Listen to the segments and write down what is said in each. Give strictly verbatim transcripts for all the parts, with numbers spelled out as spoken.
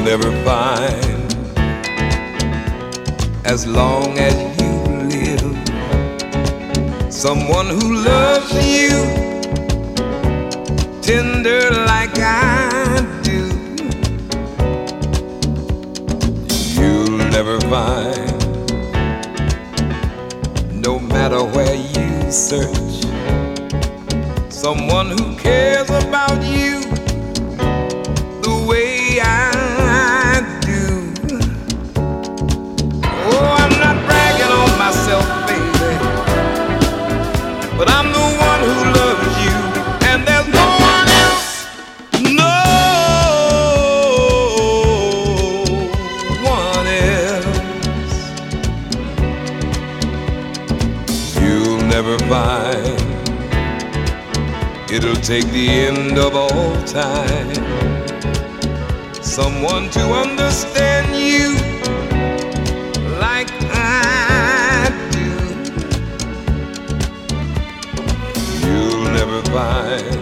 never find, as long as you live, someone who loves you tender like I do. You'll never find, no matter where you search, someone who cares about you the way I do. Oh, I'm not bragging on myself, baby, but I'm the one who loves you, and there's no one else, no one else. You'll never find, it'll take the end of all time, someone to understand you like I do. You'll never find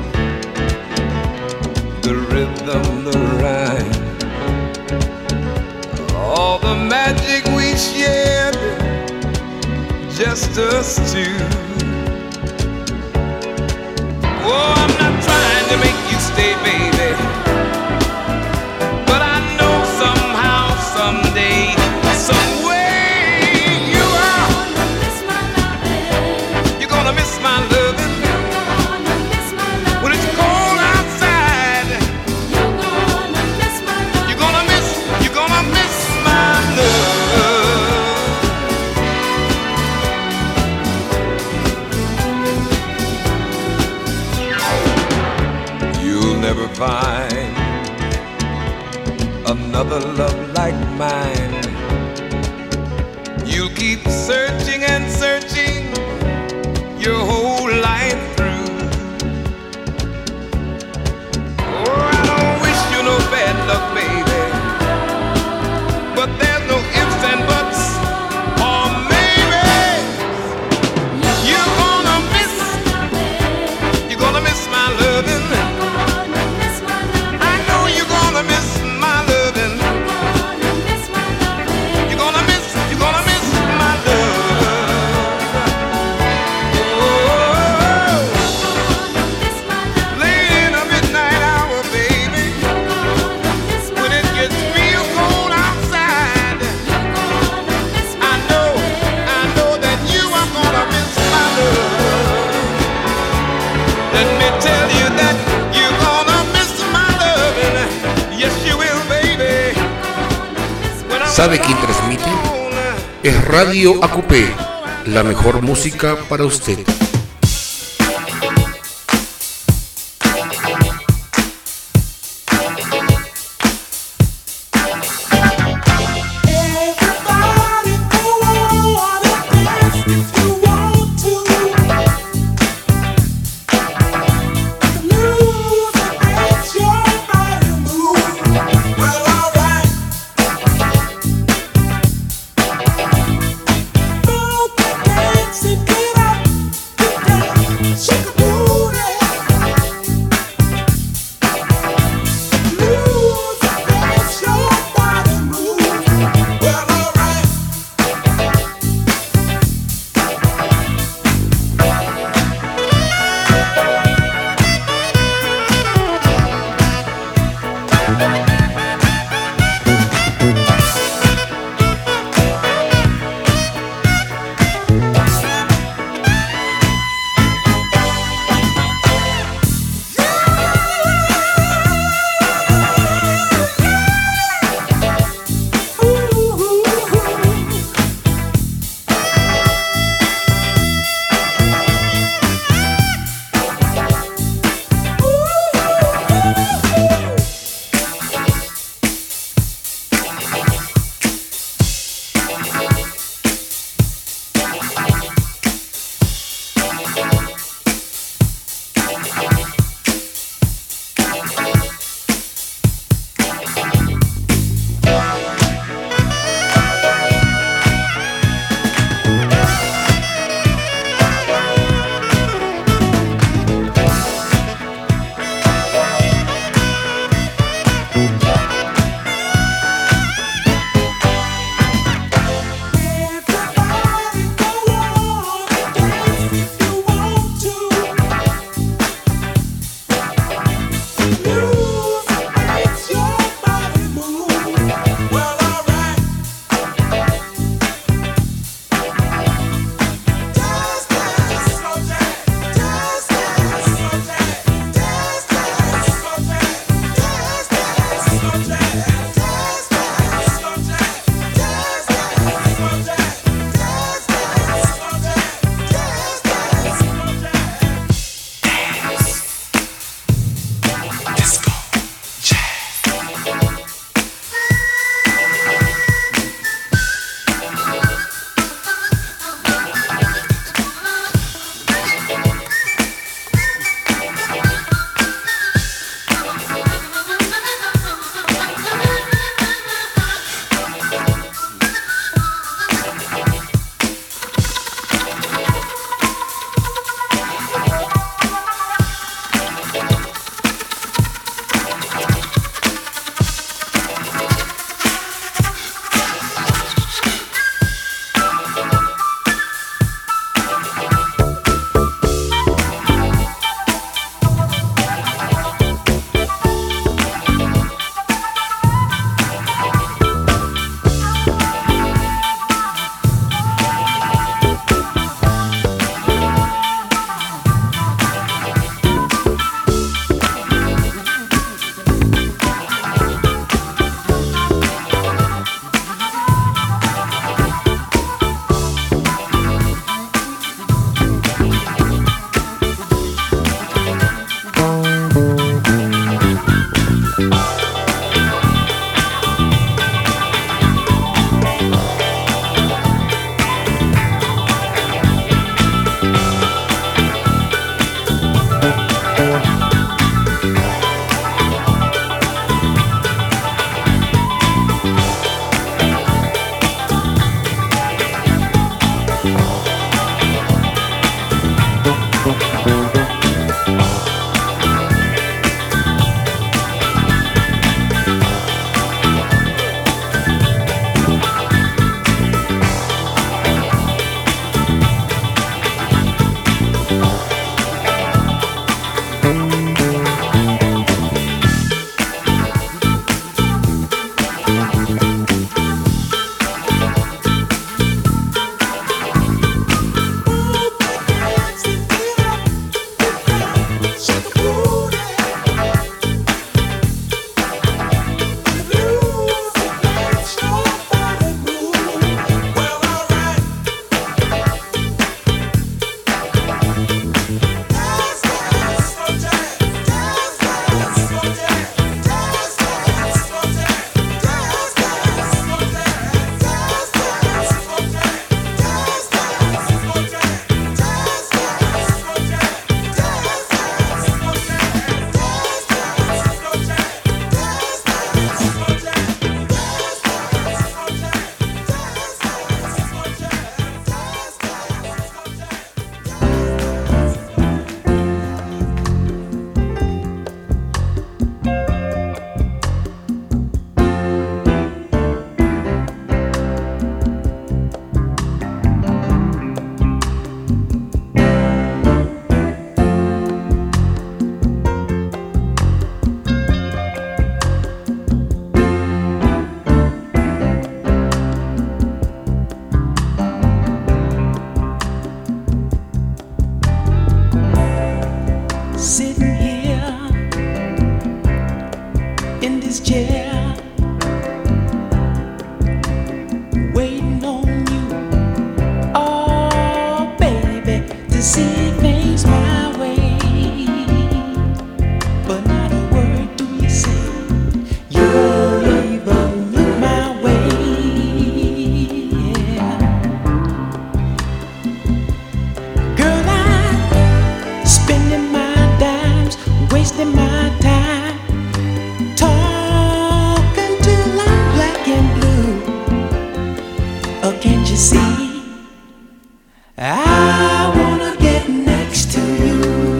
the rhythm, the rhyme, all the magic we shared, just us two. Oh, I'm not trying to make you stay, baby, but I know somehow, someday, some way you are. You're gonna miss my loving. When it's cold outside, you're gonna miss, you're gonna miss my love. You'll never find another love like mine. You'll keep searching and searching your whole life through. Oh, I don't wish you no bad luck, baby, but there's no ifs and buts or maybes. You're gonna miss, you're gonna miss my loving. I know you're gonna miss my loving. You're gonna miss, you're gonna miss my love. Oh, late in the midnight hour, baby, when it gets real cold outside, I know, I know that you are gonna miss my love. Let me tell you that you're gonna miss my loving. Yes, you will, baby. When I'm ¿Sabe quién transmite? Es Radio A Q P, la mejor música para usted. Everybody go on and dance if you want to. The music makes your body move. Well, alright. Go dance and get up. chair, waiting on you. Oh, baby, to see things my way. But not a word do you say. You don't even look my way. Yeah. Girl, I'm spending my dimes, wasting my time, talking till I'm black and blue. Oh, can't you see? I wanna get next to you.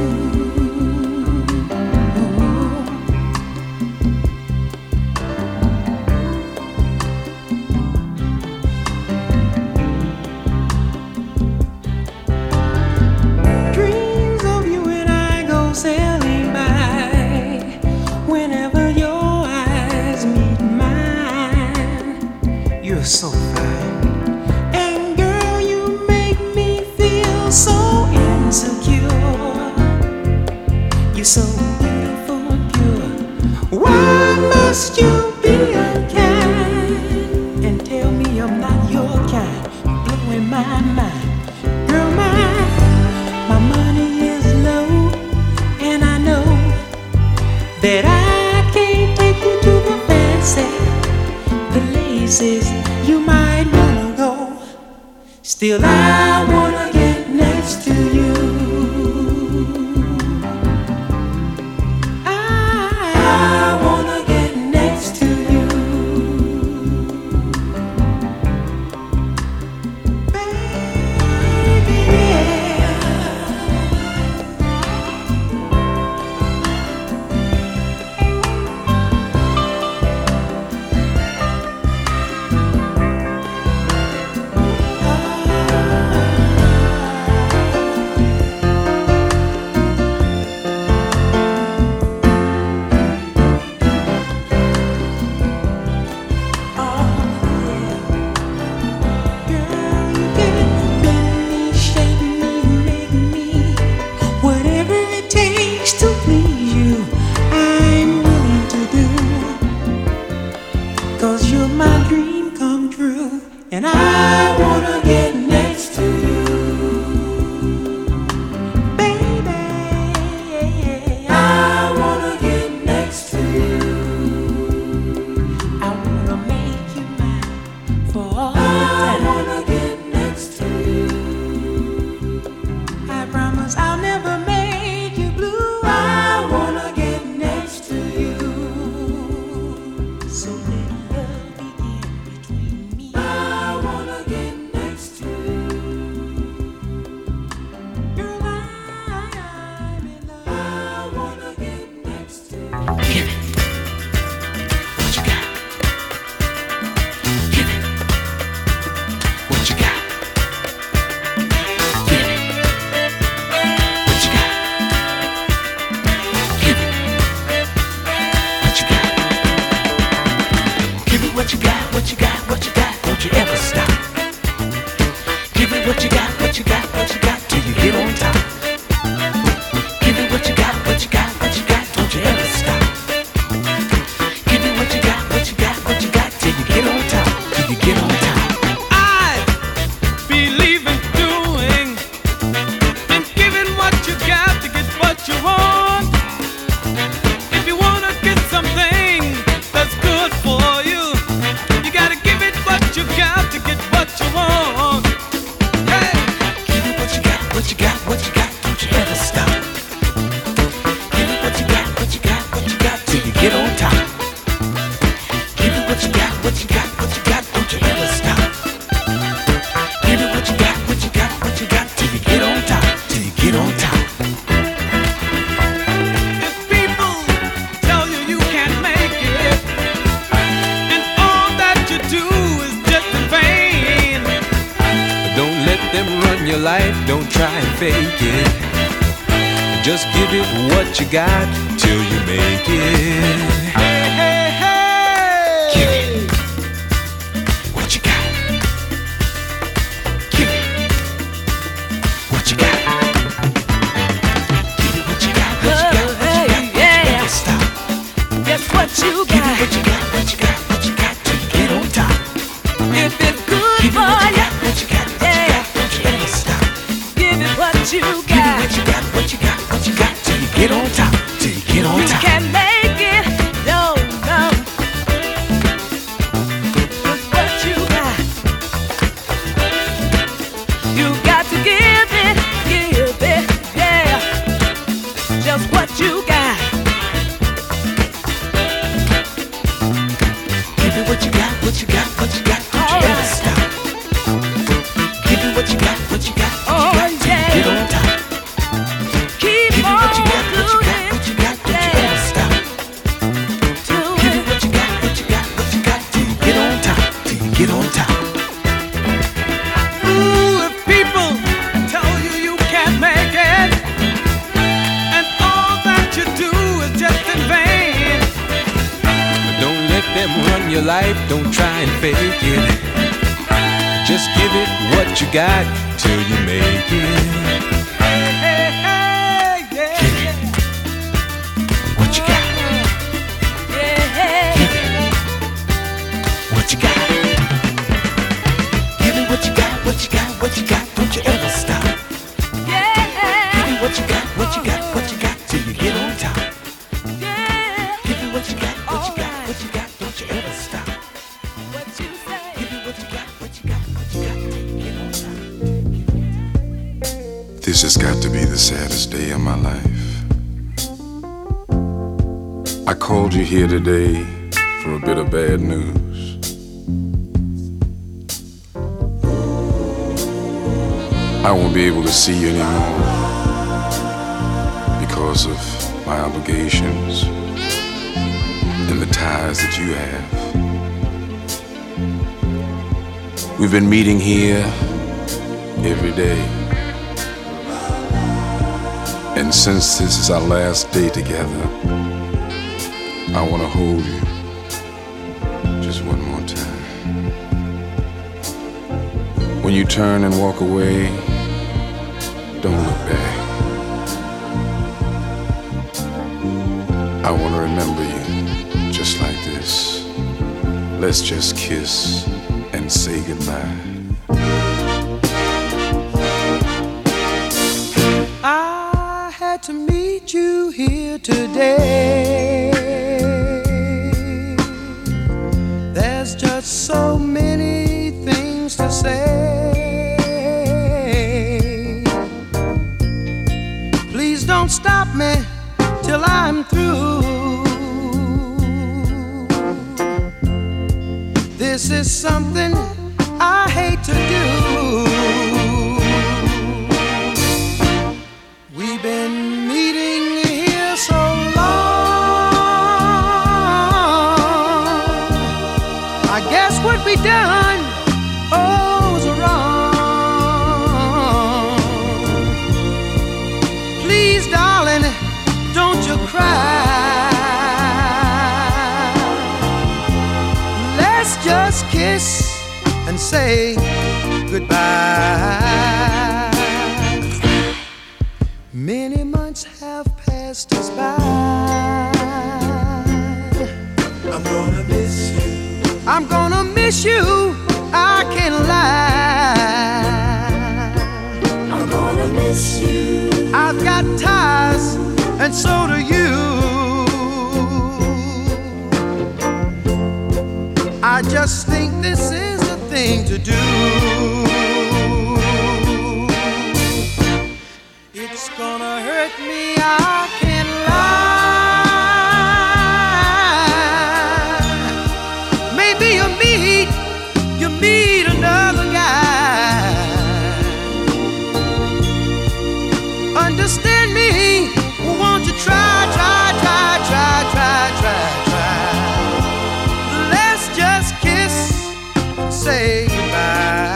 Dreams of you and I go sailing by whenever your eyes meet mine. You're so fine. And girl, you make me feel so insecure. You're so beautiful and pure. Why must you be unkind and tell me I'm not your kind? Blowing my mind. Girl, my, my money is low, and I know that I can't take you to the fancy places you might wanna go. Still, I wanna get next to you. I wanna get next to you, baby. Yeah. And I wanna get next to you, baby. I wanna get next to you. I wanna make you mine for all time. I wanna get next to you. I promise I'll never make you blue. I wanna get next to you. So let love begin between me. I wanna get next to you. Girl, I'm in love. I wanna get next to you. Give it what you got. Give it what you got. Give it what you got. Give it what you got. Give it what you got, what you got, what you got. Don't you ever stop. Give it what you got, what you got, what you got till you get on top. Give it what you got, what you got, what you got. Don't you ever stop. Give it what you got, what you got, what you got till you get on top, till you get on top. I believe in doing and giving what you got to get what you want. If you wanna get something that's good for you, you gotta give it what you got to get what you want. Hey, Give it what you got, what you got, what you got. Don't you ever stop. Give it what you got, what you got, what you got till you get on top. Give it what you got, what you got, what you got. Don't you ever stop. Give it what you got, what you got, what you got till you get on top, till you get on top. if people tell you you can't make it, and all that you do is just in vain, Don't let them run your life, don't try and fake it. Just give it what you got till you make it. hey, hey, hey. Give it what you got. Give it what you got. Give it what you got, what you got, what you got. Don't you ever stop. Guess what you Give it got? what you got. what you got, what you got, don't you ever stop. Give me what you got, what you got, what you got, till you get on top. Give me what you got, what you got, what you got, don't you ever stop. Give me what you got, what you got, what you got, till you get on top, till you get on top. Ooh, if people tell you you can't make it, and all that you do is just in vain, Don't let them run your life, don't try and fake it. Just give it what you got till you make it. hey, hey, hey, yeah. Give it what you got. Give it what you got. Give me what you got, what you got, what you got, don't you ever stop. Give me what you got, what you got, what you got, till you get on top. Give me what you got, what you got, what you got, don't you ever stop. Give me what you got, what you got, what you got, till you get on top. This has got to be the saddest day of my life. I called you here today for a bit of bad news. I won't be able to see you anymore because of my obligations and the ties that you have. We've been meeting here every day. And since this is our last day together, I want to hold you just one more time. When you turn and walk away, don't look back. I want to remember you just like this. Let's just kiss and say goodbye. I had to meet you here today. There's just so many things to say. Please don't stop me till I'm through. This is something I hate to do. We've been meeting here so long. I guess what we done, oh, was wrong. Please, darling, don't you cry. Let's just kiss and say goodbye. Many months have passed us by. I'm gonna miss you. I'm gonna miss you. I can't lie. I'm gonna miss you. I've got ties, and so do you. I just think this is the thing to do. It's gonna hurt me, I can't lie. Maybe you meet, you meet another guy. Understand me, won't you try, try, try, try, try, try, try. Let's just kiss and say goodbye.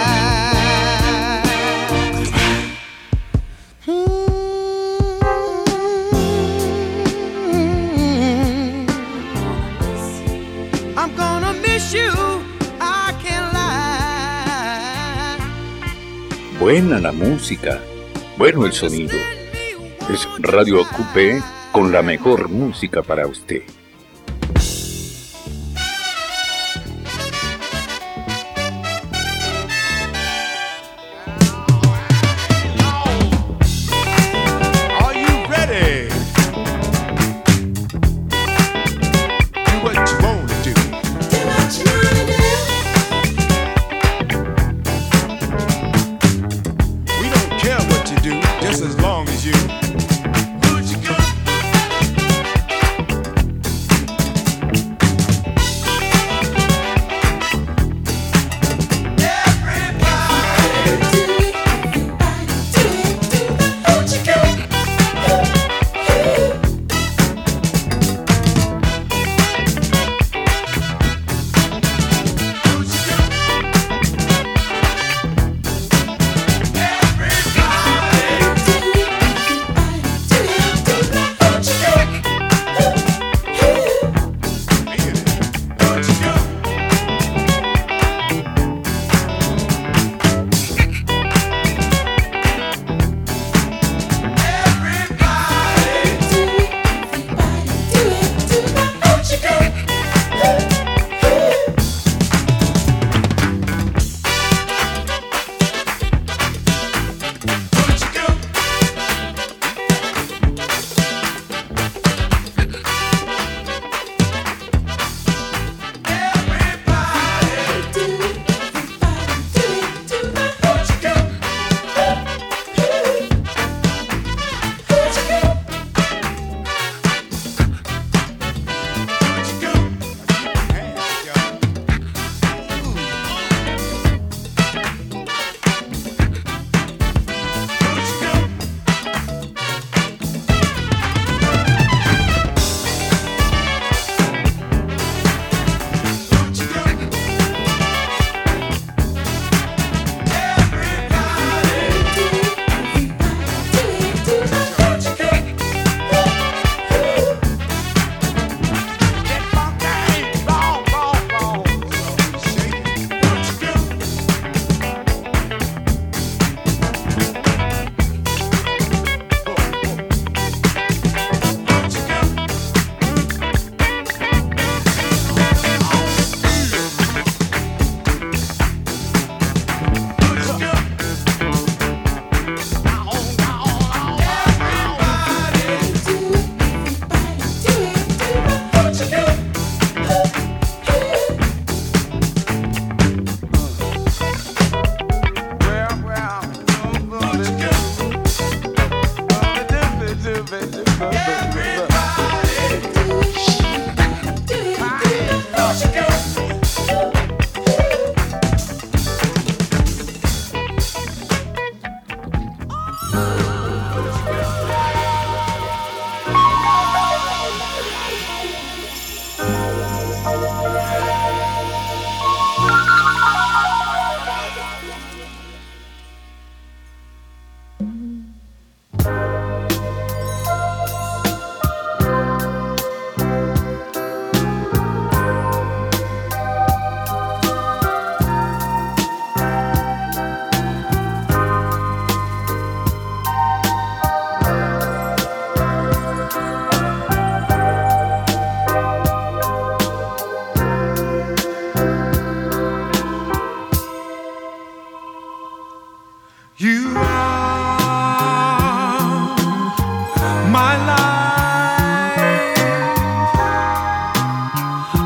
I'm gonna miss you, I can't lie. Buena la música, bueno el sonido. Es Radio Ocupé con la mejor música para usted. Are you ready? Do what you want to do. We don't care what you do, just as long as you do what you got.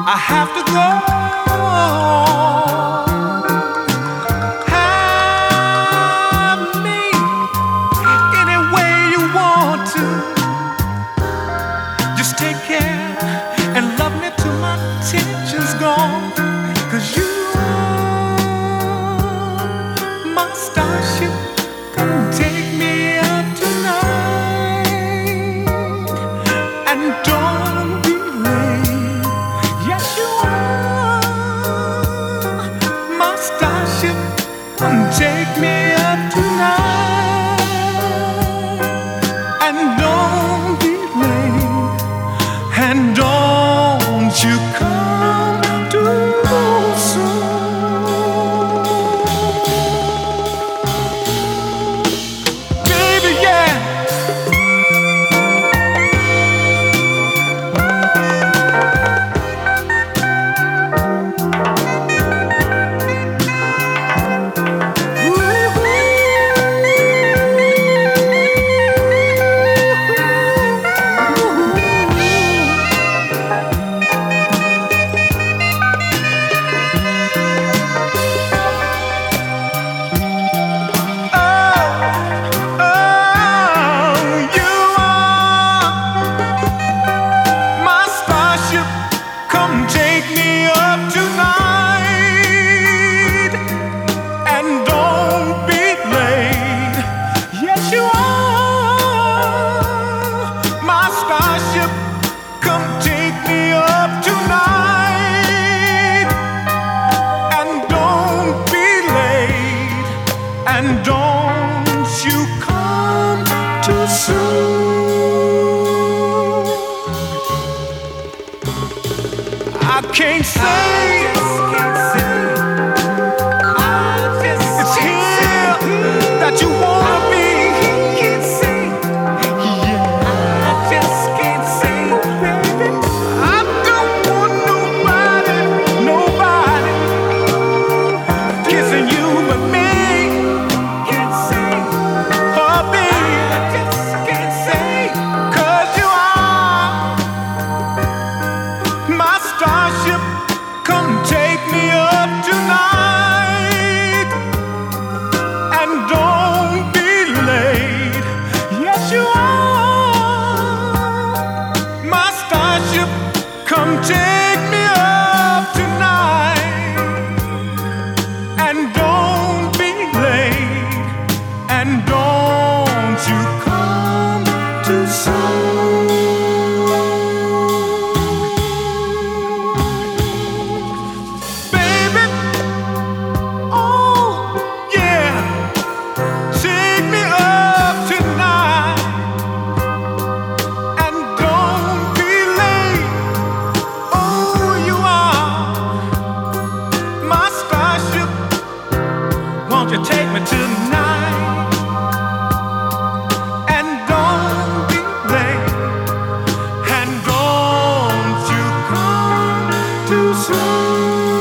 I have to go. Have me any way you want to. Just take care and love me till my tension's gone. 'Cause you are my starship. Come take me up tonight and don't be late. Yes, you are my starship. Come take me up tonight and don't be late. And don't you come too soon. Baby, yeah. And don't you come too soon. I can't say it's here that you wanna be. Yeah, I just can't say, baby. I don't want nobody, nobody kissing you but me. Come take me up tonight and don't be late, and don't you come too soon. Baby, oh yeah, take me up tonight and don't be late. Won't you take me tonight and don't be late, and don't you come too soon.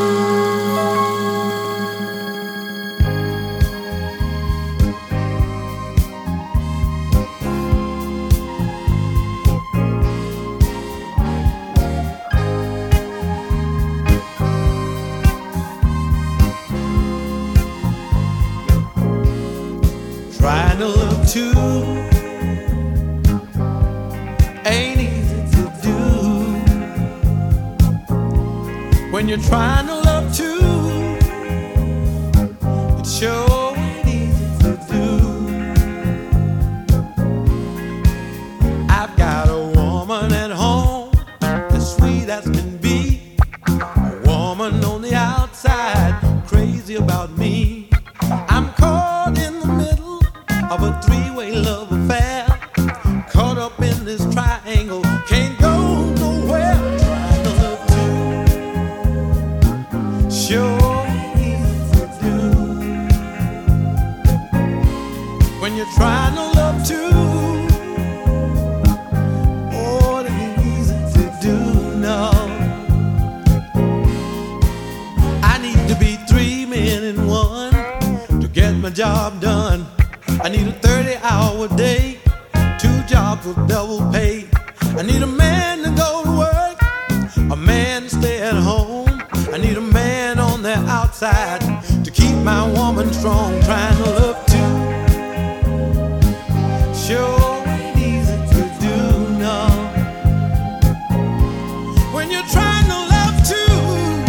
Trying to love too ain't easy to do. When you're trying to love too, it sure ain't easy to do. I've got a woman at home as sweet as can be, a woman on the outside crazy about me. I'm caught in the middle of a three-way love affair, caught up in this triangle, can't go nowhere. Trying to love too, sure easy to do. When you're trying to love too, oh, it ain't easy to do, no. I need to be three men in one to get my job done. I need a thirty-hour day, two jobs with double pay. I need a man to go to work, a man to stay at outside to keep my woman strong, trying to love too. Sure ain't easy to do, no. When you're trying to love too,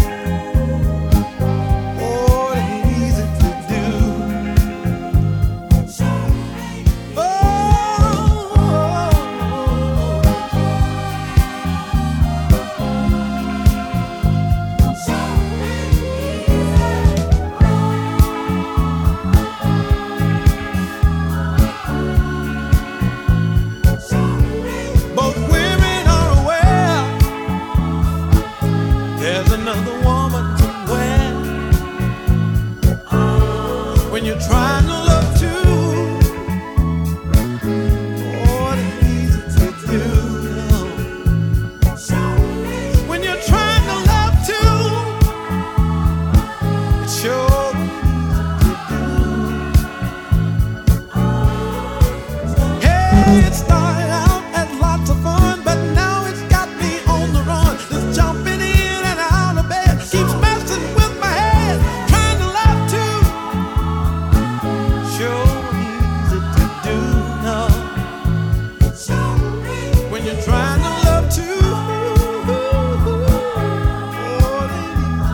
oh, it ain't easy to do. Oh, both women are aware there's another woman somewhere. When you're trying to love too, oh, it ain't easy to do. When you're trying to love too, it sure hey, it started out as lots of fun, but now it's got me on the run. This jumping in and out of bed keeps messing with my head. Trying to love too, sure easy to do, no. When you're trying to love too, oh, it ain't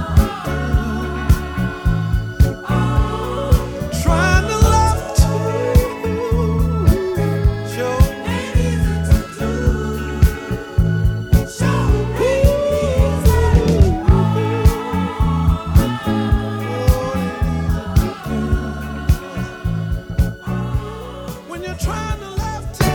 easy to do. Trying to love too, sure ain't easy to do. When you're trying to love too.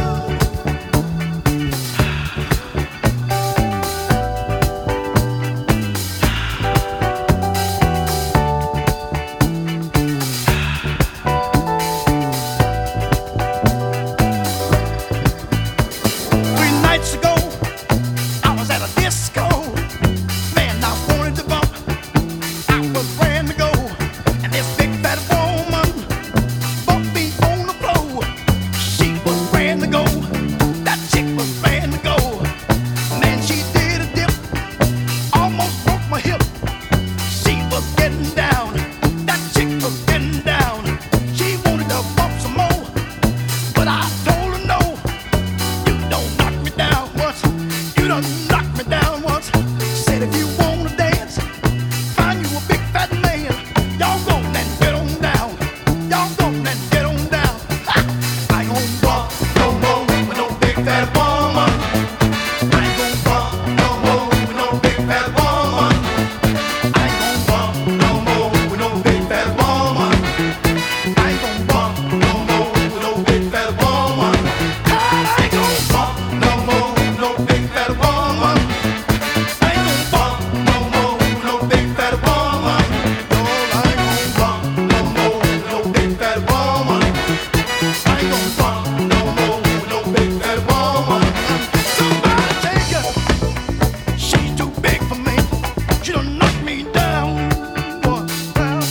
Three nights ago, I was at a disco. Man, I wanted to bump. I was ready to go. And this big fat woman bumped me on the floor. She was ready to go. That chick was ready to go. Man, she did a dip. Almost broke my hip. She was getting down. That chick was getting down. She wanted to bump some more. But I told her no. You don't knock me down once. You done knocked me down once. Said if you wanna dance, find you a big fat man. Y'all go and get on down. Y'all go and get on down. Ha! I ain't gon' bump no more with no big fat woman. I ain't gon' bump no more with no big fat woman. I ain't gon' bump no more with no big fat woman. I ain't gon' bump no more with no big fat woman. I ain't gon' bump no more with no big fat woman. I ain't gon' bump no more with no big fat woman. No, I ain't gon' bump no more with no big fat woman. I ain't gon' bump no more with no big fat woman. Somebody take her. She's too big for me. She done knocked me down. Boy, down.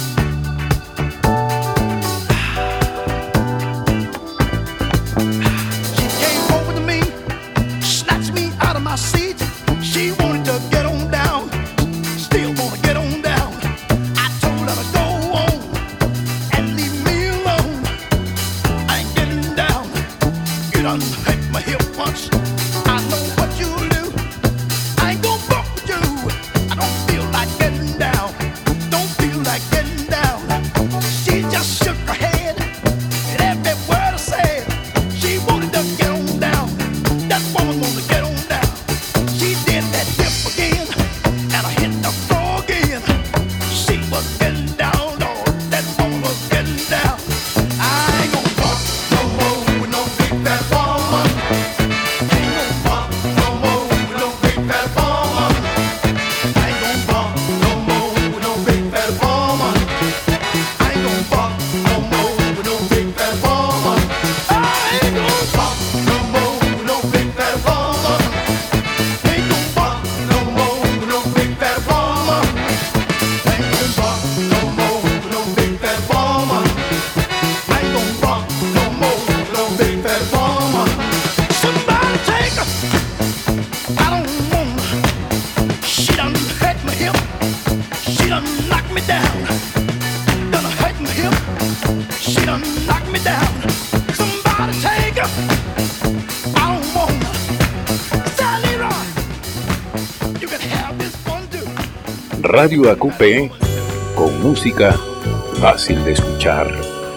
She came over to me, snatched me out of my seat. She wanted to get on down, still wanna get on down. I told her to go on and leave me alone. I ain't getting down. You done hit my hip once. I know what you'll do. I ain't gon' fuck with you. I don't feel like getting down. Don't feel like getting down. She just shook her head at every word I said. She wanted to get on down. That woman wanted to get on down. She did that dip again, and I hit the floor again. She was getting down, Lord. That woman was getting down. I ain't gon' bump no more with no big fat woman. Ain't gon' bump no more with no big fat woman. I ain't gon' bump no more with no big fat woman. I ain't gon' bump no more with no big fat woman. I ain't gon' bump no more with no big fat woman. Ain't gon' bump no more with no big fat woman. Ain't gon' bump no more with no big fat woman. Ain't gon' bump no more with no big fat woman. Somebody take her. I don't want her. She done hurt my hip. She done knocked me down. Radio A Q P con música fácil de escuchar.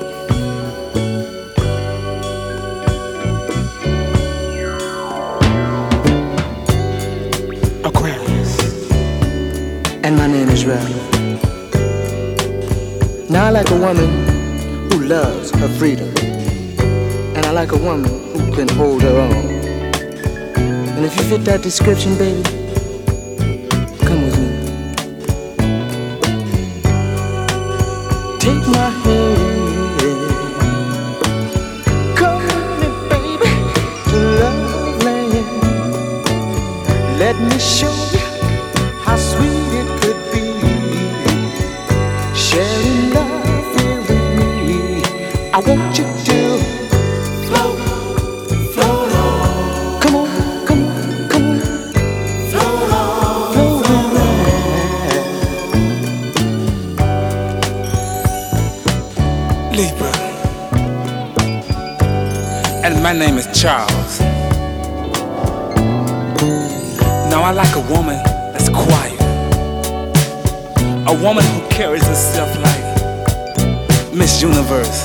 Aquarius, and my name is Ralph. Now I like a woman who loves her freedom, and I like a woman who can hold her own. And if you fit that description, baby, come with me. Take my hand, come with me, baby, to love land. Let me show you how sweet it could be, sharing love here with me. I want you to float, float on. Come on, come on, come on. Float on, float on. Libra, and my name is Charles. Now I like a woman that's quiet, a woman who carries herself like Miss Universe.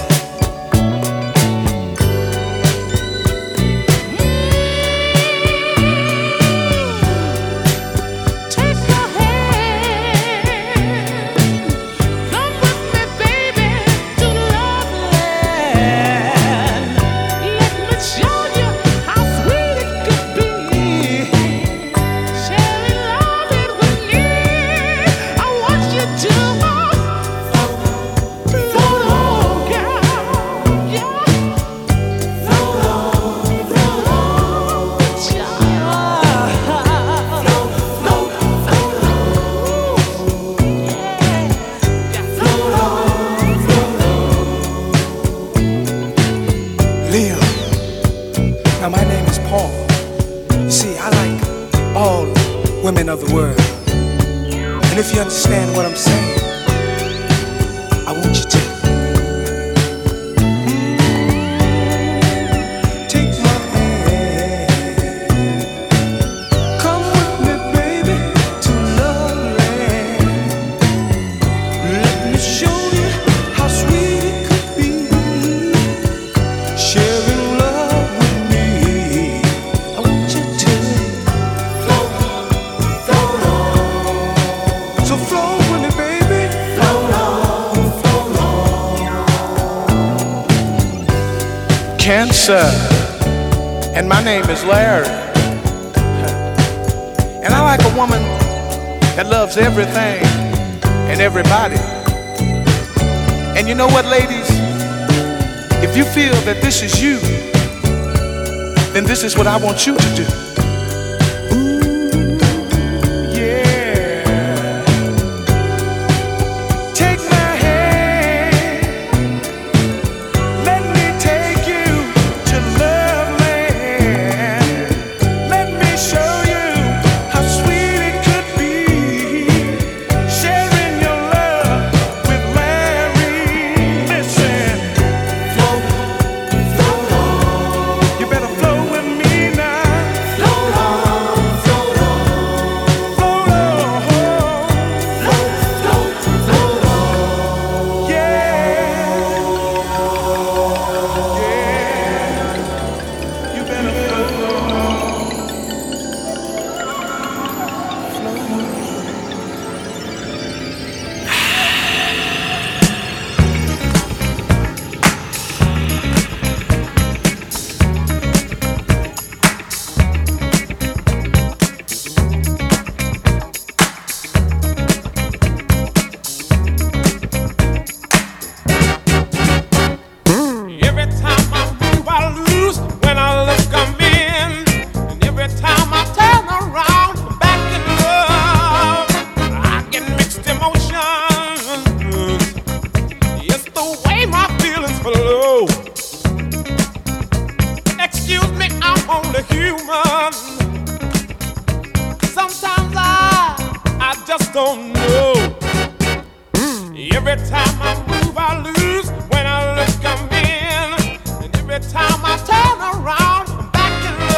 And my name is Larry. And I like a woman that loves everything and everybody. And you know what, ladies? If you feel that this is you, then this is what I want you to do.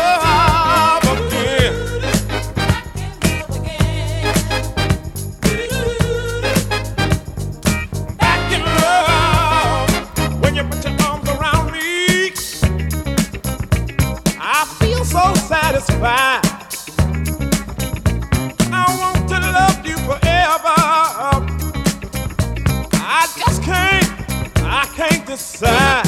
Back in love again. side.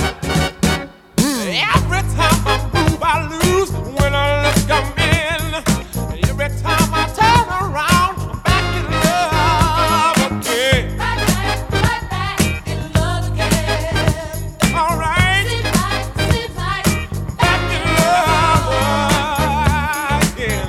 Every time I move, I lose. When I look, I'm in. Every time I turn around, I'm back in love again. Right back, right back in love again. All right. Seems like, seems like back in love again.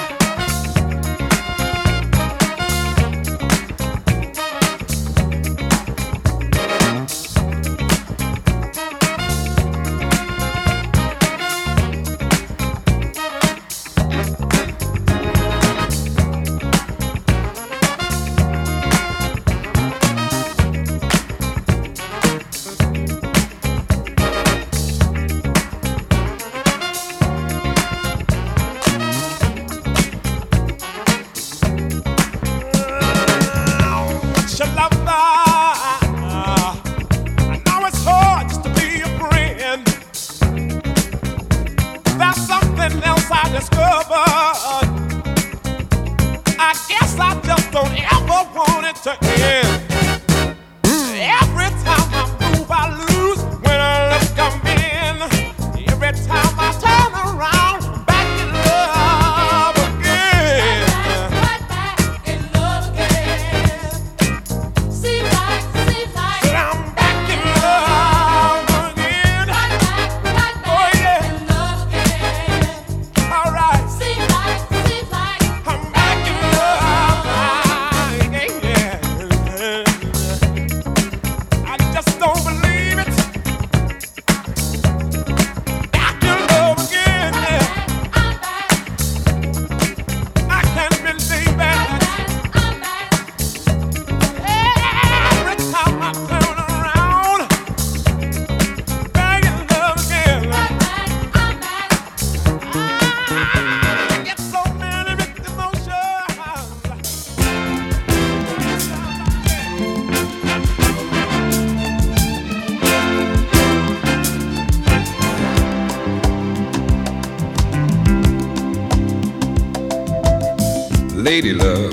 Lady love,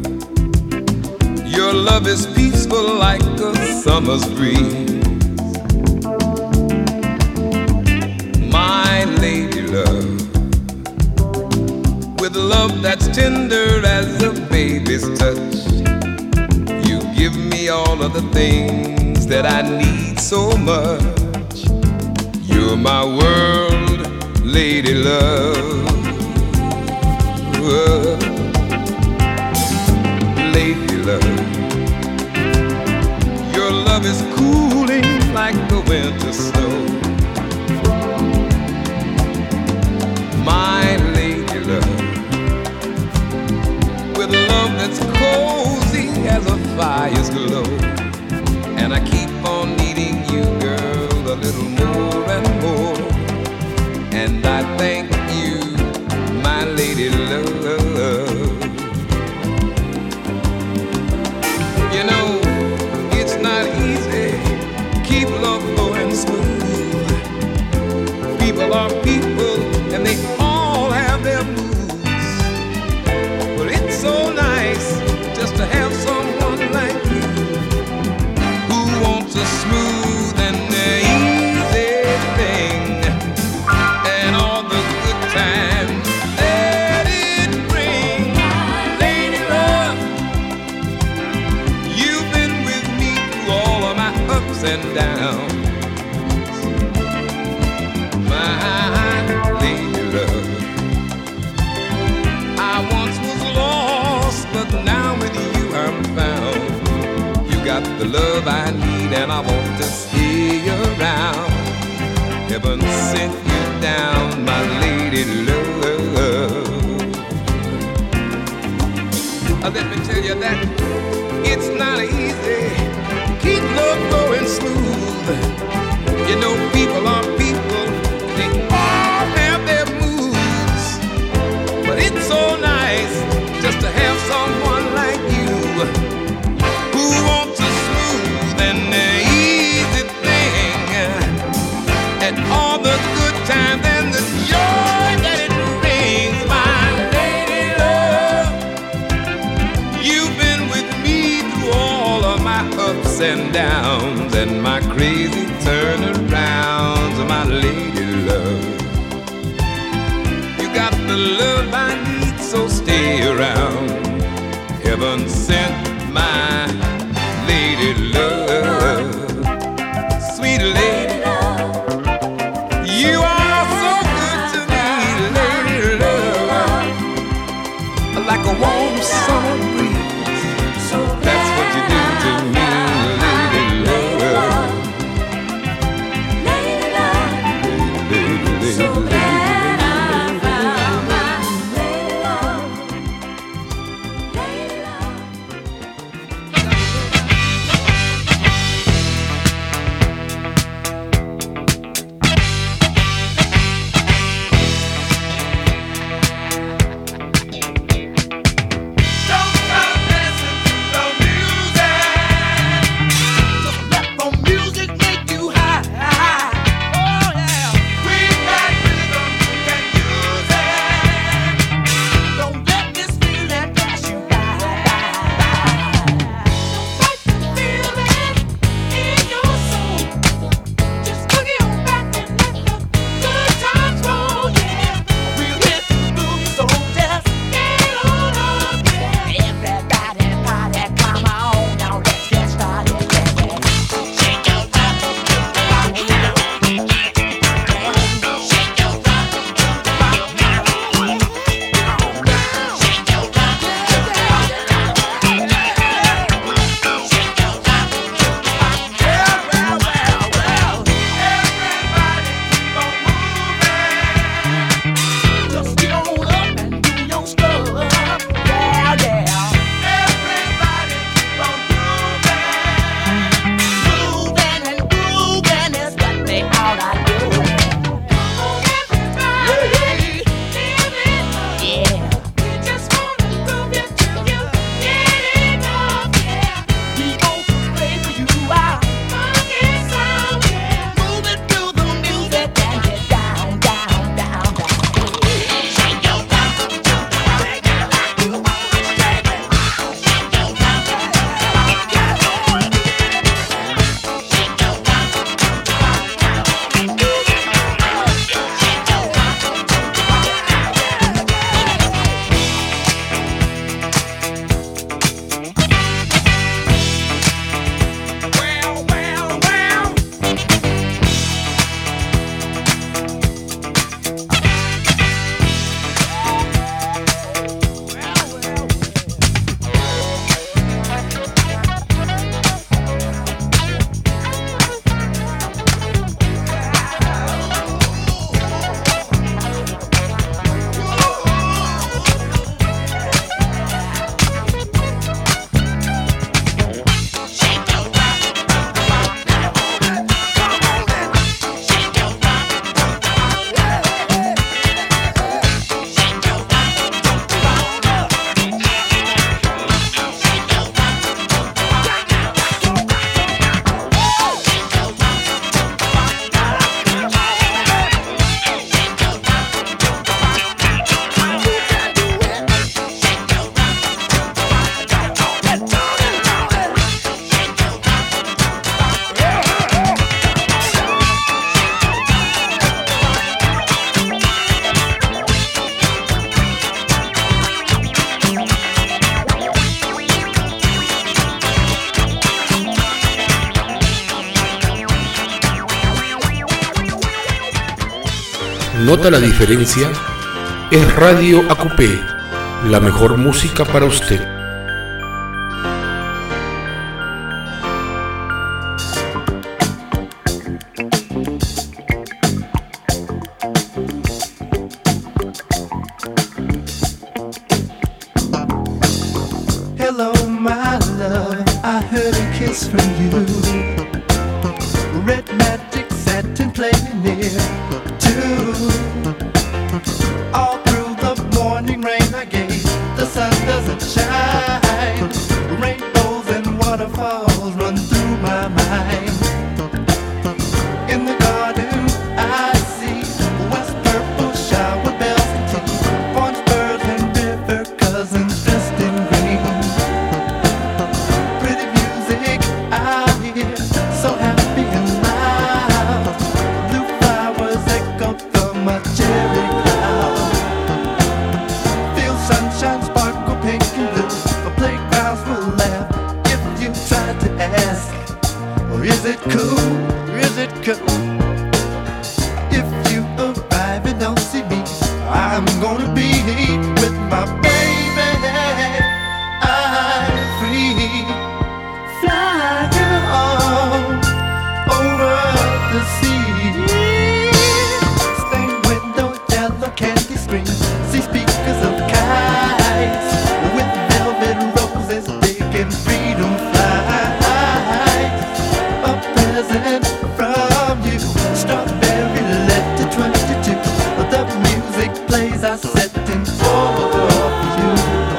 your love is peaceful like a summer's breeze. My lady love, with love that's tender as a baby's touch, you give me all of the things that I need so much. You're my world, lady love. Whoa. Lady love, your love is cooling like the winter snow. My lady love, with love that's cozy as a fire's glow. And I keep on needing you, girl, a little more and more. And I thank you, my lady love. You know, it's not easy, keep love flowing smooth. People are people, and they all have their moods. But it's so nice just to have someone like you, who wants a smooth and easy thing, and all the good times that it brings. Lady love, you've been with me through all of my ups and downs. My lady love, I once was lost, but now with you I'm found. You got the love I need, and I want to stay around. Heaven sent you down, my lady love. Uh, let me tell you that it's not easy. Keep love going smooth. You know, people are people, they all have their moods. But it's so nice just to have someone like you, who wants a smooth and easy thing, and all the good times and the joy that it brings. My lady love, you've been with me through all of my ups ups and downs and my crazy turnarounds, my lady love. You got the love I need, so stay around. Heaven sent my lady love. Sweet lady love, you are so good to me, lady love. Like a warm summer breeze, that's what you do to me, lady love. Lady love, lady, lady, so glad I found my lady love. Lady love. Don't stop dancing to the music. Just let the music make you high. Oh yeah. We've got rhythm, you can use it. Don't let this feeling pass you by. Don't fight the feeling in your soul. Just boogie on back and let the good times roll. Yeah, we'll get through, so just get on up. Yeah, everybody party, come on now, let's get started. Yeah, yeah. Shake your bum, shake your bum, shake your bum, shake your bum, shake your bum. Well, well, well, well, everybody keep on moving. Just get on up and do your stuff. Yeah, yeah. Everybody keep on grooving. Moving and grooving is what they ought to do. Everybody, live it up. Yeah. We just wanna groove you till you get enough. Yeah. We gon' play for you our funky sound. Yeah. Move it to the music and get down, down, down, down. Shake your bum, shake your bum, shake your bum, shake your bum, shake your bum, shake your bum, well, well, well. ¿Nota la diferencia? Es Radio A Q P, la mejor música para usted. Hello, my love. I heard a kiss from you. Red magic satin playing near too. All through the morning rain I gave. The sun doesn't shine. Rainbows and waterfalls run through my mind. In the garden I see west purple shower bells and tea. Orange birds and river cousins dressed in green. Pretty music I sunshine sparkle pink and blue. The playgrounds will laugh if you try to ask, or is it cool, or is it cool? If you arrive and don't see me, I'm gonna be with my baby. I'm free, fly girl over the sea. Stained window, yellow candy screen. See speakers of kites with velvet roses, big and freedom flights. A present from you, strawberry letter twenty-two. The music plays are set in for you.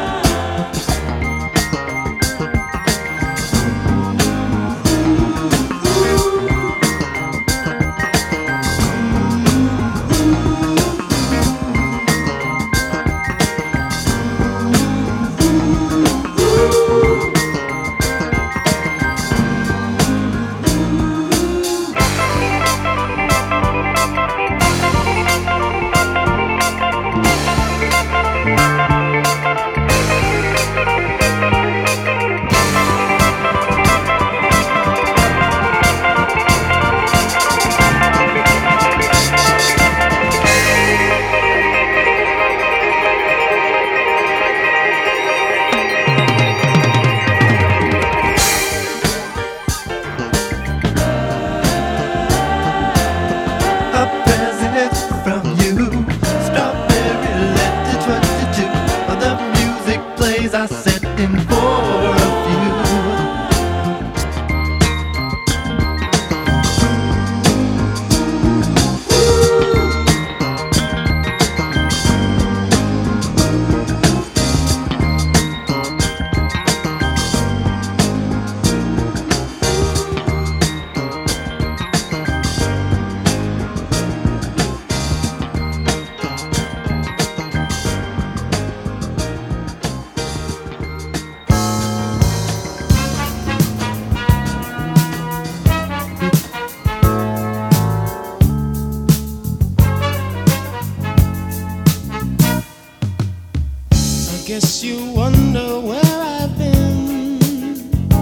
I set in for a few. Guess you wonder where I've been.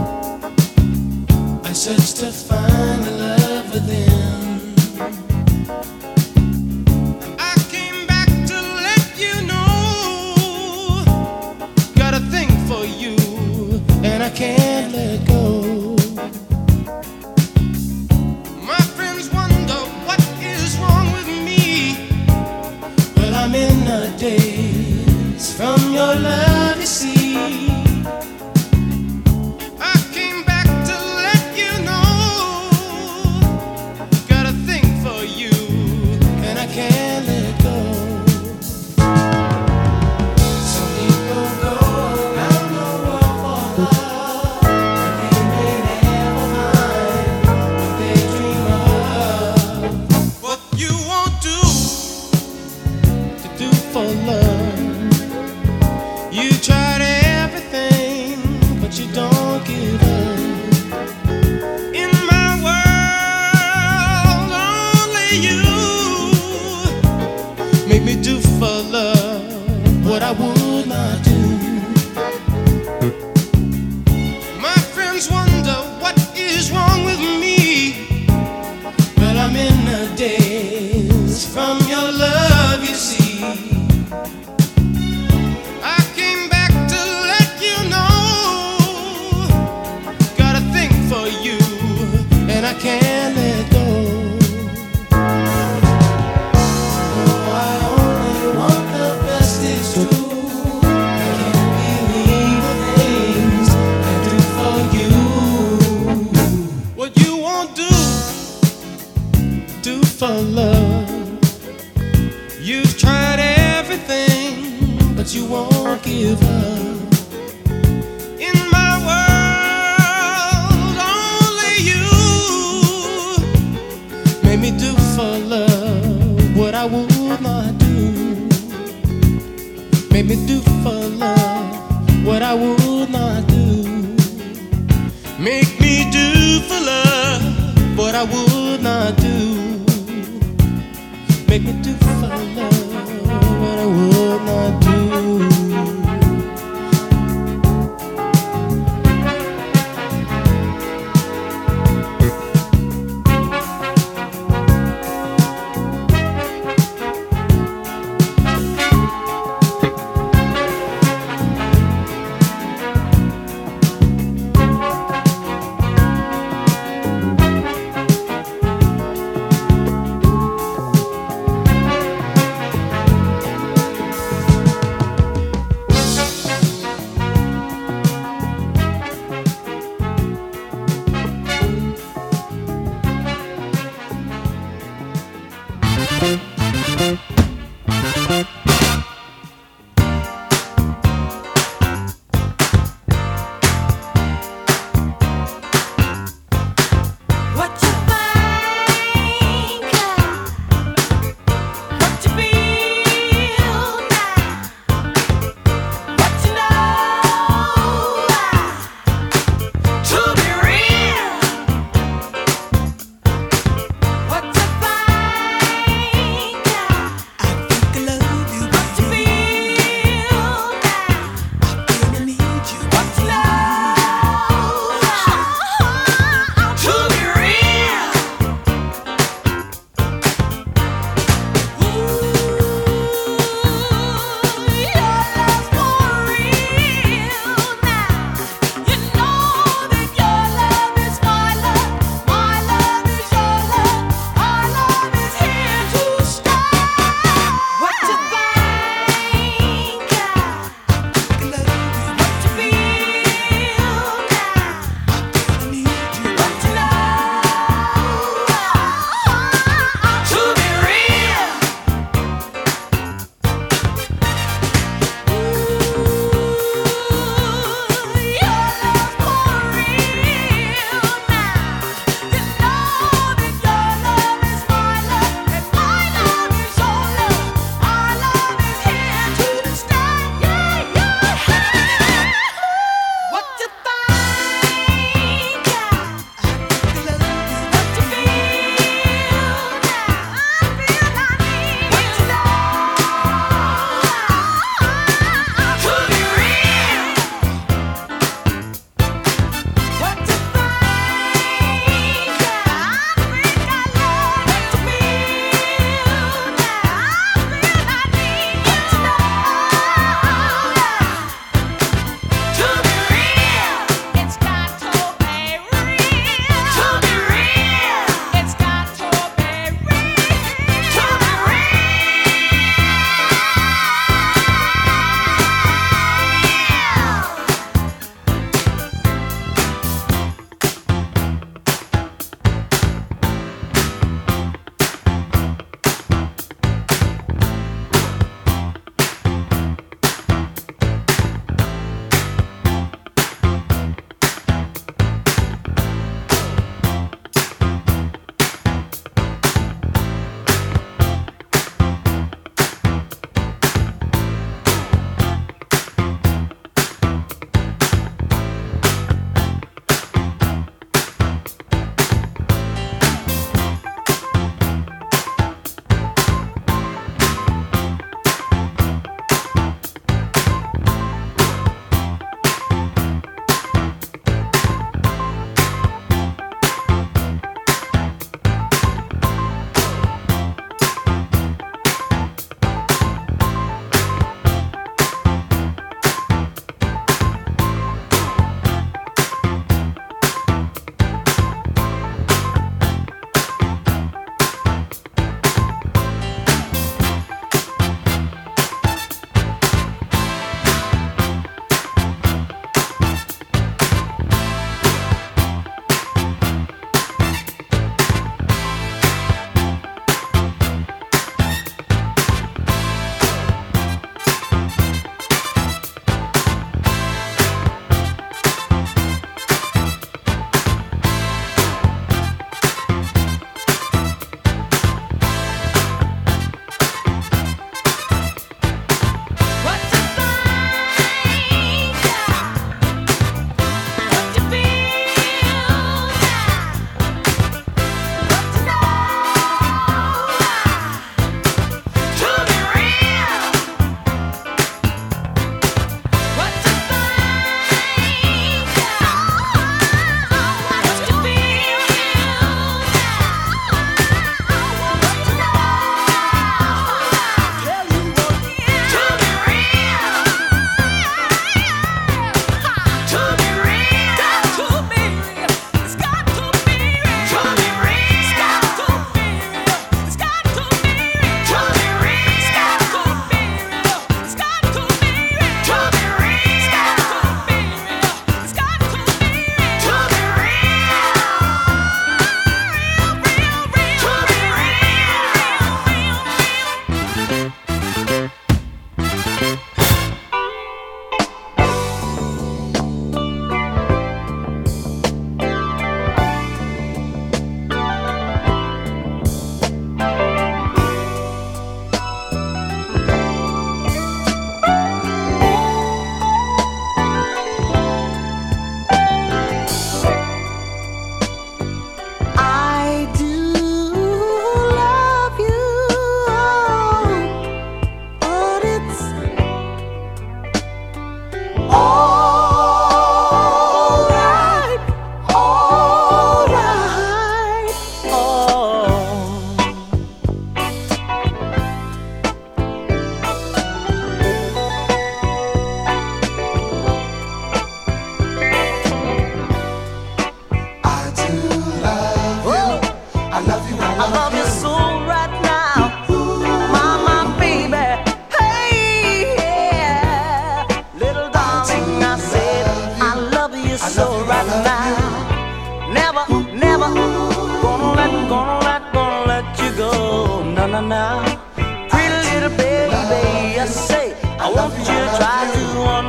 I searched to find the love within. I came back to let you know, got a thing for you, and I can't let go. My friends wonder what is wrong with me. Well, I'm in a daze from your love, you see. I came back to let you know, got a thing for you, and I can't let go. Some people go around the world for love, and they may never find what they dream of. What you won't do to do for love. You tried everything, but you don't give up. In my world, only you make me do for love what I would not do. My friends wonder what is wrong with me. Well, I'm in a daze from your love, you see. I can't let go. Oh, I only want the best, it's true. I can't believe the things I do for you. What you won't do, do for love. You've tried everything, but you won't give up. Make me do for love what I would not do. Make me do for love what I would not do. Make me do for love what I would not do. Make me do for love what I would not do.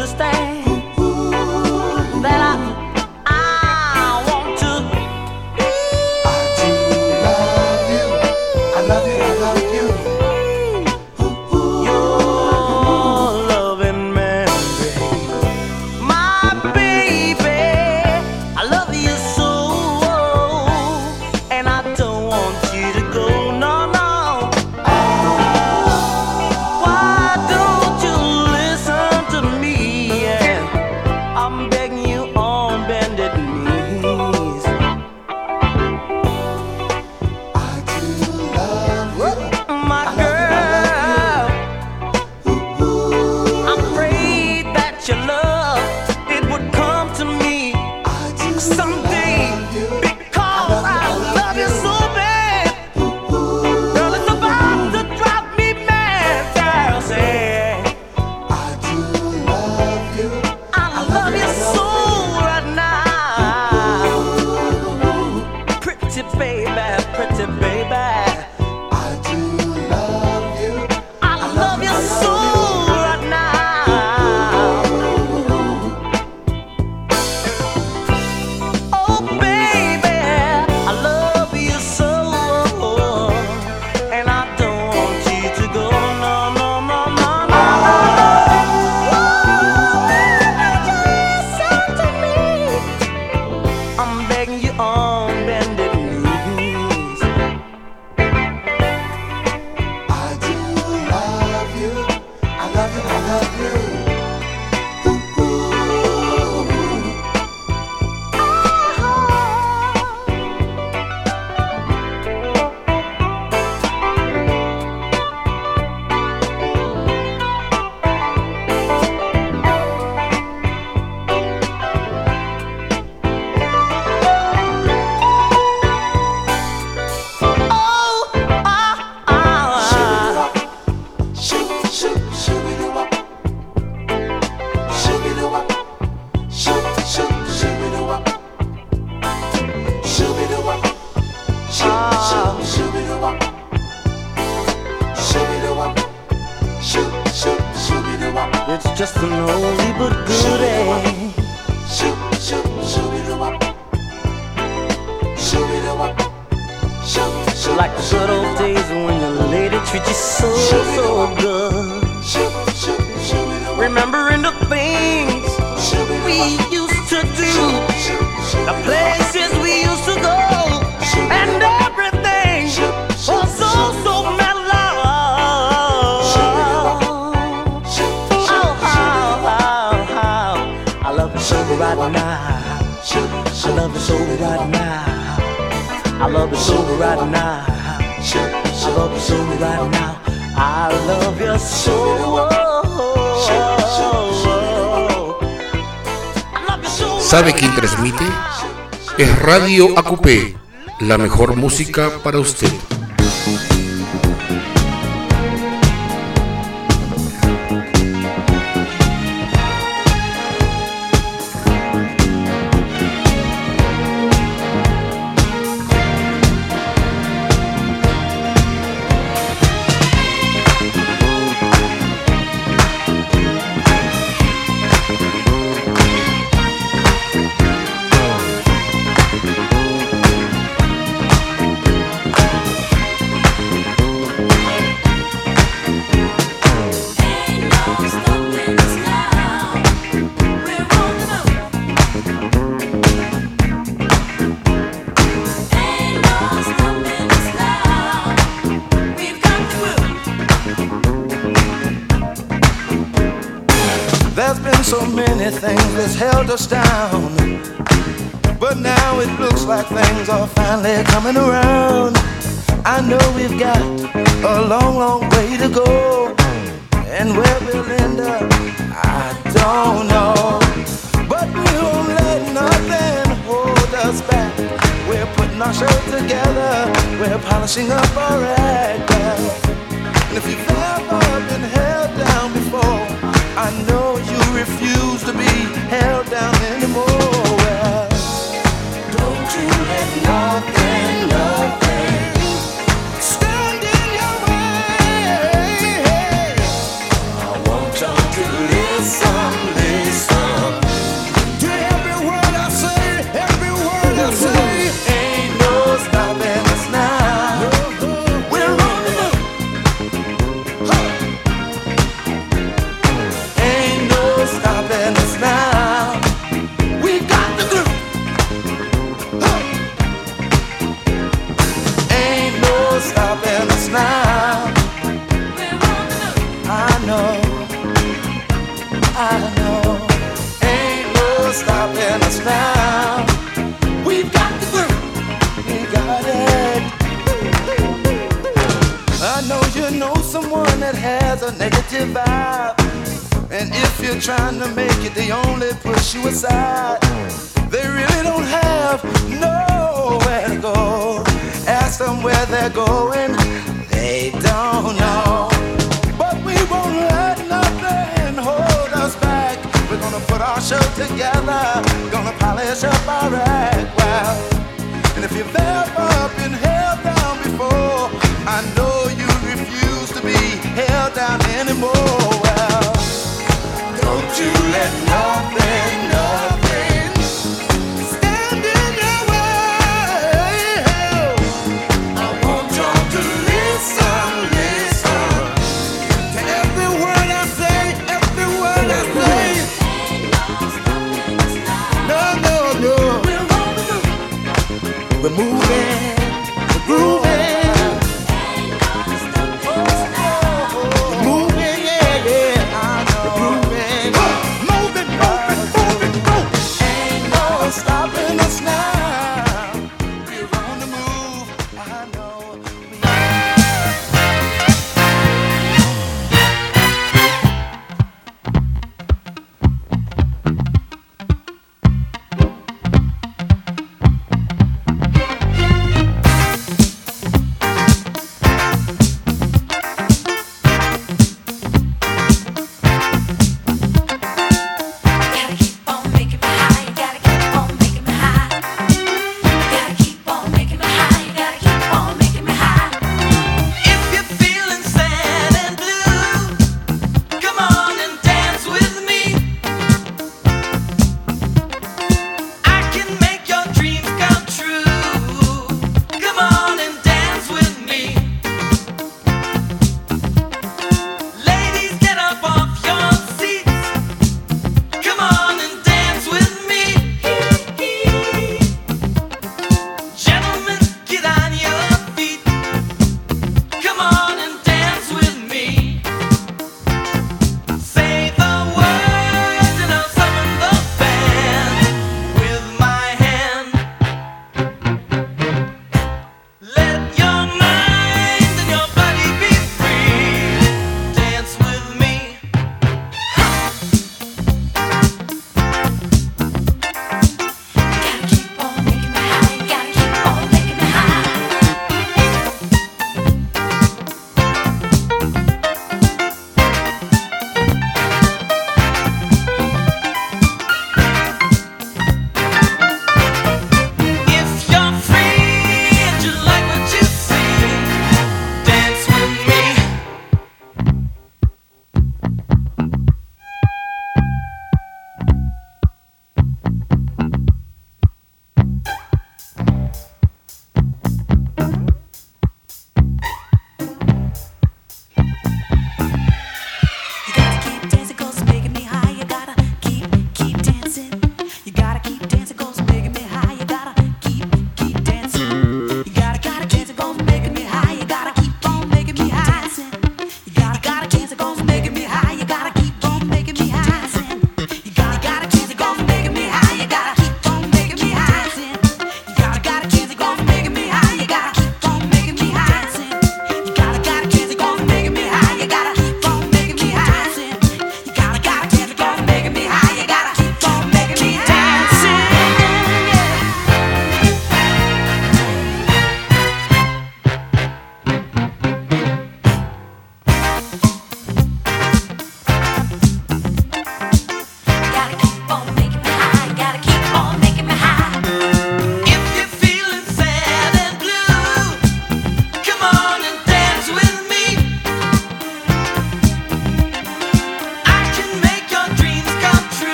understand that I, I want to. I do love you. I love you. I love you. Your loving memory, my baby. I love you so, and I don't want you to go. No, no. Why don't you listen to me? Yeah. I'm begging you on bended knees. I do love you. My girl, I prayed that your love, it would come to me I do someday, love you. because I love you so bad. Girl, it's about to drive me mad. Girl, say I do love you. I love you so right now. Pretty baby, pretty baby, I do love you. I love you so right now. Oh baby, I love you so, and I don't want you to go. No, no, no, no, no. Listen to me. I'm begging you on bended knees. I do love you. I love you. I love you. Oh, ah, ah. Shoot, shoot, shoot-be-doo-wop. Shoot-be-doo-wop. Shoot, shoot, shoot-be-doo-wop. Shoot-be-doo-wop. Shoot, shoot, shoot-be-doo-wop. Shoot-be-doo-wop. Shoot, shoot, shoot-be-doo-wop. It's just an oldie but goodie. Shoot, shoot, shoot-be-doo-wop. Shoot-be-doo-wop. Shoot, shoot, Like the good old days when your lady treat you so, so good. shoot, shoot, shoot-be-doo-wop. Remembering the things we used to do, the places we used to go, and everything was so, so mellow. Oh, how, how, how I love you so right now. I love you so right now. I love you so right now. I love you so right now. I love you so. ¿Sabe quién transmite? Es Radio A Q P, la mejor música para usted. There's been so many things that's held us down, but now it looks like things are finally coming around. I know we've got a long, long way to go, and where we'll end up, I don't know. But we won't let nothing hold us back. We're putting our show together, we're polishing up our act, girl. And if you've ever been held down before, I know you refuse to be held down anymore. Well, don't you let nothing, nothing stand in your way. I want y'all to listen, listen. stopping us now. We've got the groove, we got it. I know you know someone that has a negative vibe, and if you're trying to make it, they only push you aside. They really don't have nowhere to go. Ask them where they're going, they don't know. But we won't let nothing hold us back. We're gonna put our show together, gonna polish up our act well. And if you've ever been held down before, I know you refuse to be held down anymore. Well, don't you let nothing, nothing stand in your way. I want y'all to listen, listen to every word I say, every word I say. No, no, no. We're moving, we're grooving. Stopping us now. We're on the move. I know.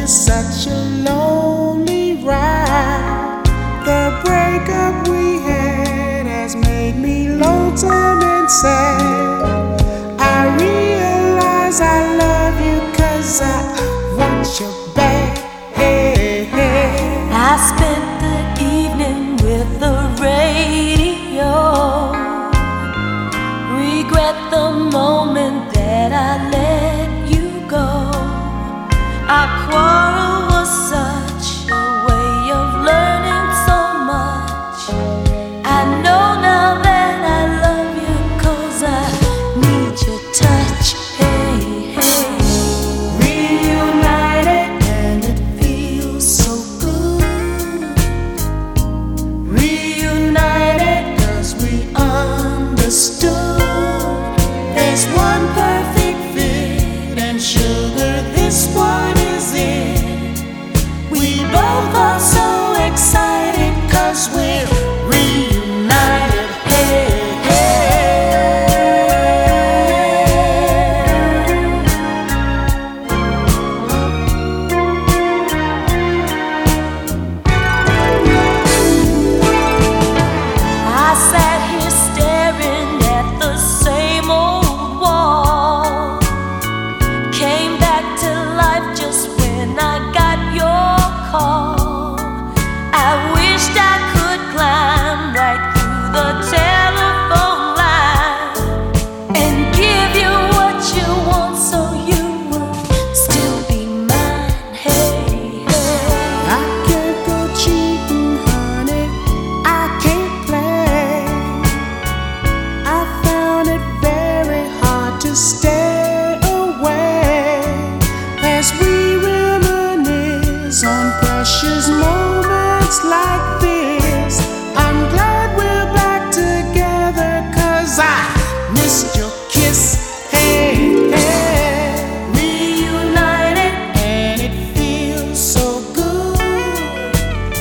is such a lonely ride. The breakup we had has made me lonesome and sad. I realize I love you 'cause I want you back. Hey, hey. I spent the evening with the radio. Regret the moment that I let you go. Our quarrel was such a way of learning so much. I know now that I love you 'cause I need your touch. Hey, hey. Reunited and it feels so good. Reunited 'cause we understood. There's one perfect fit and sugar, this one is it. We both are so excited 'cause we're reunited. Hey, I sat here staring at the same old wall. Came back to life just when I got your call. I wished I could climb right through the telephone line and give you what you want so you would still be mine. Hey, hey. I can't go cheating, honey. I can't play. I found it very hard to stay away as we reminisce on precious moments like this. I'm glad we're back together 'cause I missed your kiss. Hey, hey. Reunited And it feels so good.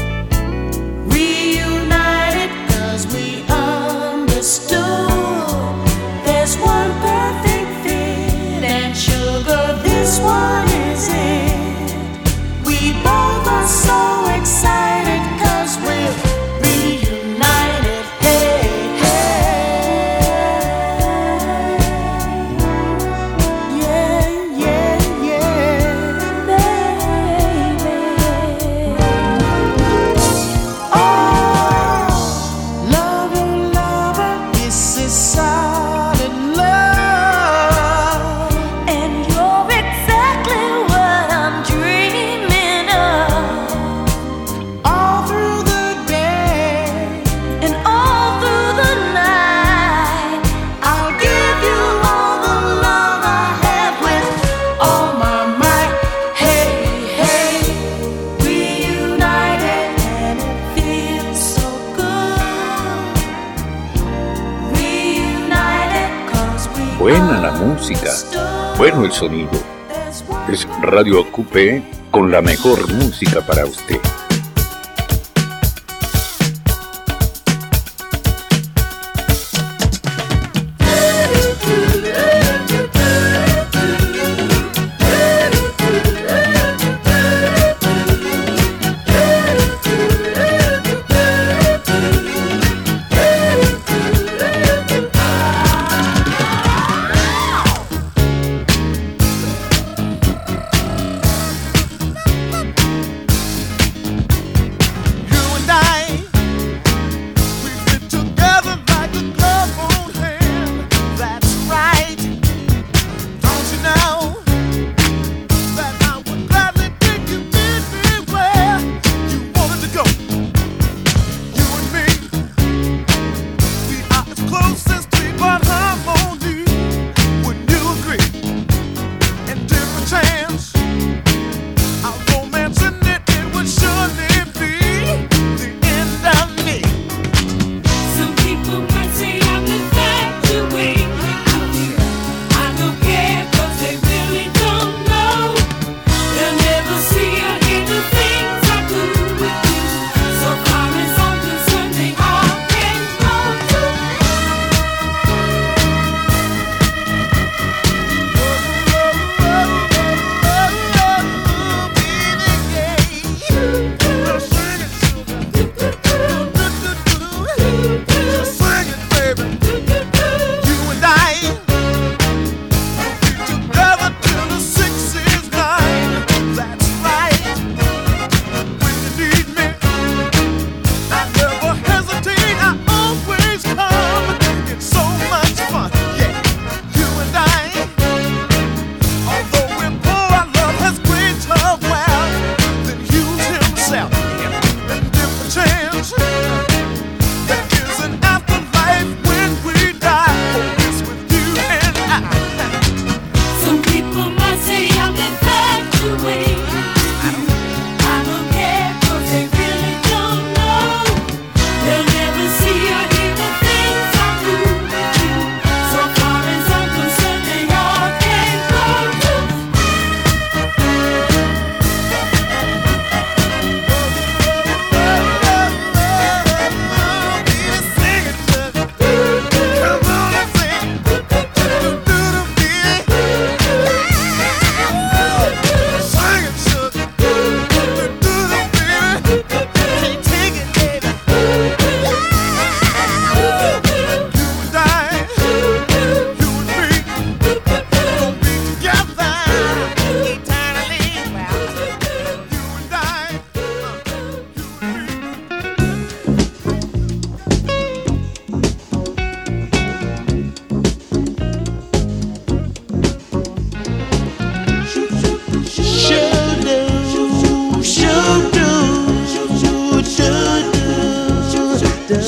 Reunited 'cause we understood. There's one perfect fit and sugar, this one is it. We both are so excited 'cause we're reunited. Hey, hey. Yeah, yeah, yeah. Baby. Oh, lover, lover, this is solid love. And you're exactly what I'm dreaming of. All through the day, And all through the night, I'll give you all the love I have with all my might. hey, hey, reunited and it feels so good. Reunited 'cause we Buena la música, bueno el sonido. Es Radio Ocupé con la mejor música para usted.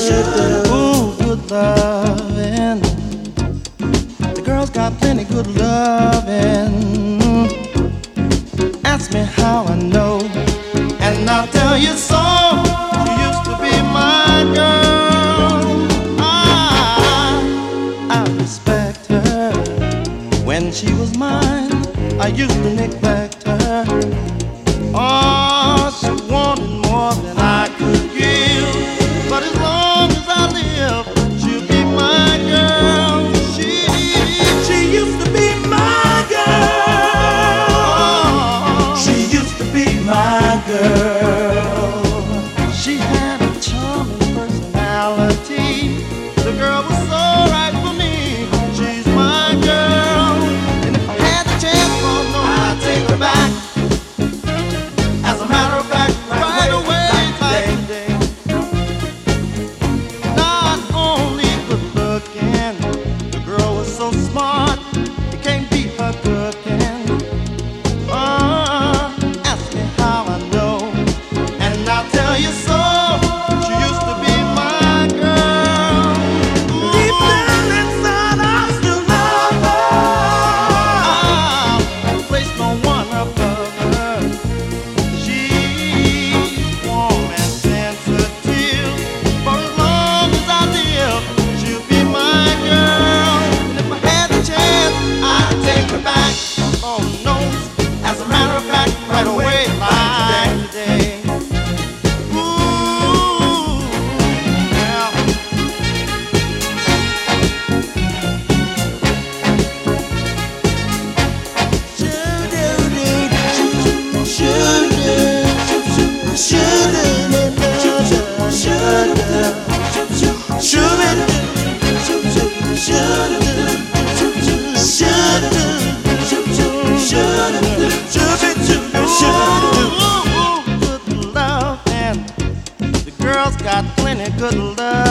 Ooh, good loving. The girls got plenty good loving. Ask me how I know, and I'll tell you so. She used to be my girl. I, I respect her. When she was mine, I used to neglect her. Oh, she wanted more than I could give. But as long as I live, she'll be my girl. She, she used to be my girl. She used to be my girl. She had a charming personality. The girl was so right for me. She's my girl. And if I had the chance, oh no, I'd take her back. As a matter of fact, right away, like today. Not only good looking, the girl was so smart, you can't beat her cooking. Uh, ask me how I know, and I'll tell you so. She used to be my girl. Deep down inside, I still love her. I place no one above her. She's warm and sensitive. For as long as I live, she'll be my girl. And if I had the chance, I'd take her back. Oh no, as a matter of fact, right away, like today. Ooh, yeah. Good love, and the girls got plenty good love.